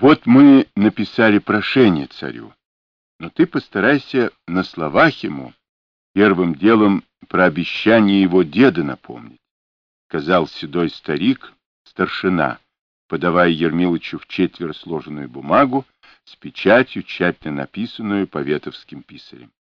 Вот мы написали прошение царю, но ты постарайся на словах ему первым делом про обещание его деда напомнить, — сказал седой старик, старшина, подавая Ермилычу вчетверо сложенную бумагу с печатью, тщательно написанную поветовским писарем.